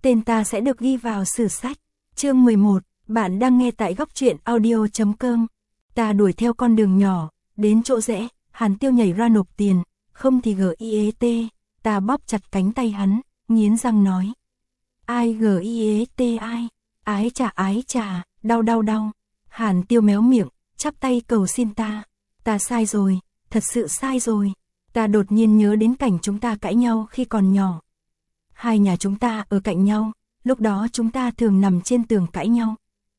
tên ta sẽ được ghi vào sử sách. Chương 11, bạn đang nghe tại góc truyện audio.com. Ta đuổi theo con đường nhỏ, đến chỗ rẽ, Hàn Tiêu nhảy ra nộp tiền, không thì GIET, ta bóp chặt cánh tay hắn, nghiến răng nói. Ai GIET ai? Ái chà, đau đau đau. Hàn Tiêu méo miệng, chắp tay cầu xin ta. Ta sai rồi, thật sự sai rồi. Ta đột nhiên nhớ đến cảnh chúng ta cãi nhau khi còn nhỏ. Hai nhà chúng ta ở cạnh nhau, lúc đó chúng ta thường nằm trên tường cãi nhau.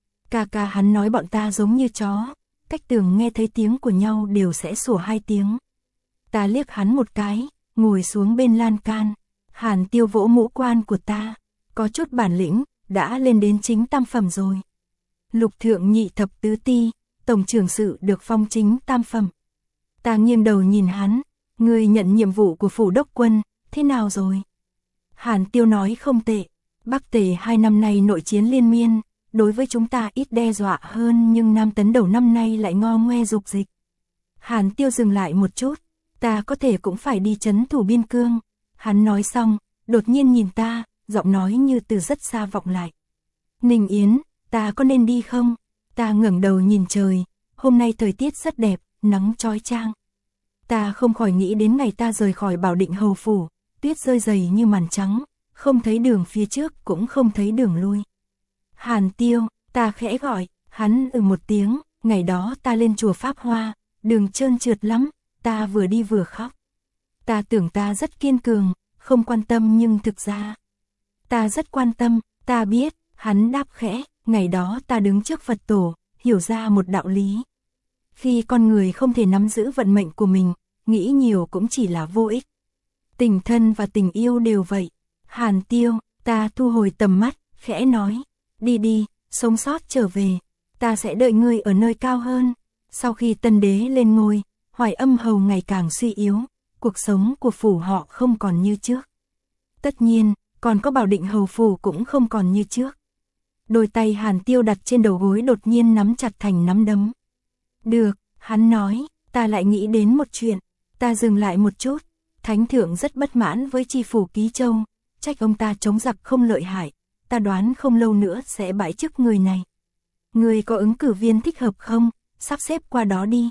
Ca hắn nói bọn ta giống như chó, cách tường nghe thấy tiếng của nhau đều sẽ sủa 2 tiếng. Ta liếc hắn một cái, ngồi xuống bên lan can. Hàn Tiêu vỗ mũ quan của ta, có chút bản lĩnh, đã lên đến chính tam phẩm rồi. Lục thượng nhị thập tứ ti, tổng trưởng sự được phong chính tam phẩm. Ta nghiêng đầu nhìn hắn, người nhận nhiệm vụ của phủ đốc quân, thế nào rồi? Hàn Tiêu nói không tệ, Bắc Tề 2 năm nay nội chiến liên miên, đối với chúng ta ít đe dọa hơn nhưng Nam Tấn đầu năm nay lại ngo ngoe dục dịch. Hàn Tiêu dừng lại một chút, ta có thể cũng phải đi trấn thủ biên cương. Hắn nói xong, đột nhiên nhìn ta, giọng nói như từ rất xa vọng lại. Ninh Yến, ta có nên đi không? Ta ngẩng đầu nhìn trời, hôm nay thời tiết rất đẹp, nắng chói chang. Ta không khỏi nghĩ đến ngày ta rời khỏi Bảo Định hầu phủ, tuyết rơi dày như màn trắng, không thấy đường phía trước cũng không thấy đường lui. Hàn Tiêu, ta khẽ gọi, hắn một tiếng, ngày đó ta lên chùa Pháp Hoa, đường trơn trượt lắm, ta vừa đi vừa khóc. Ta tưởng ta rất kiên cường, không quan tâm nhưng thực ra ta rất quan tâm, ta biết, hắn đáp khẽ, ngày đó ta đứng trước Phật tổ, hiểu ra một đạo lý. Khi con người không thể nắm giữ vận mệnh của mình, nghĩ nhiều cũng chỉ là vô ích. Tình thân và tình yêu đều vậy. Hàn Tiêu, ta thu hồi tầm mắt, khẽ nói, đi đi, sống sót trở về, ta sẽ đợi ngươi ở nơi cao hơn. Sau khi Tân Đế lên ngôi, Hoài Âm hầu ngày càng suy yếu, cuộc sống của phủ họ không còn như trước. Tất nhiên, còn có Bảo Định hầu phủ cũng không còn như trước. Đôi tay Hàn Tiêu đặt trên đầu gối đột nhiên nắm chặt thành nắm đấm. Được, hắn nói, ta lại nghĩ đến một chuyện. Ta dừng lại một chút, Thánh thượng rất bất mãn với tri phủ Ký Châu, trách ông ta chống giặc không lợi hại, ta đoán không lâu nữa sẽ bãi chức người này. Người có ứng cử viên thích hợp không, sắp xếp qua đó đi.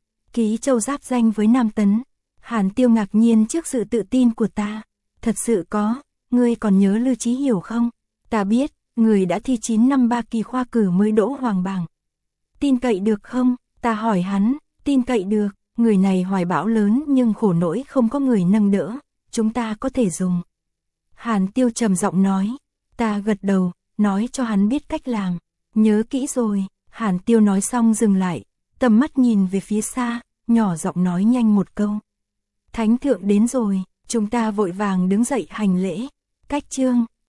Ký Châu giáp danh với Nam Tấn. Hàn Tiêu ngạc nhiên trước sự tự tin của ta. Thật sự có, ngươi còn nhớ Lư Chí Hiểu không? Ta biết, người đã thi 9 năm 3 kỳ khoa cử mới đỗ hoàng bảng. Tin cậy được không? Ta hỏi hắn, tin cậy được, người này hoài bão lớn nhưng khổ nỗi không có người nâng đỡ, chúng ta có thể dùng. Hàn Tiêu trầm giọng nói, ta gật đầu, nói cho hắn biết cách làm. Nhớ kỹ rồi. Hàn Tiêu nói xong dừng lại, tầm mắt nhìn về phía xa, nhỏ giọng nói nhanh một câu. Thánh thượng đến rồi, chúng ta vội vàng đứng dậy hành lễ. Cách chương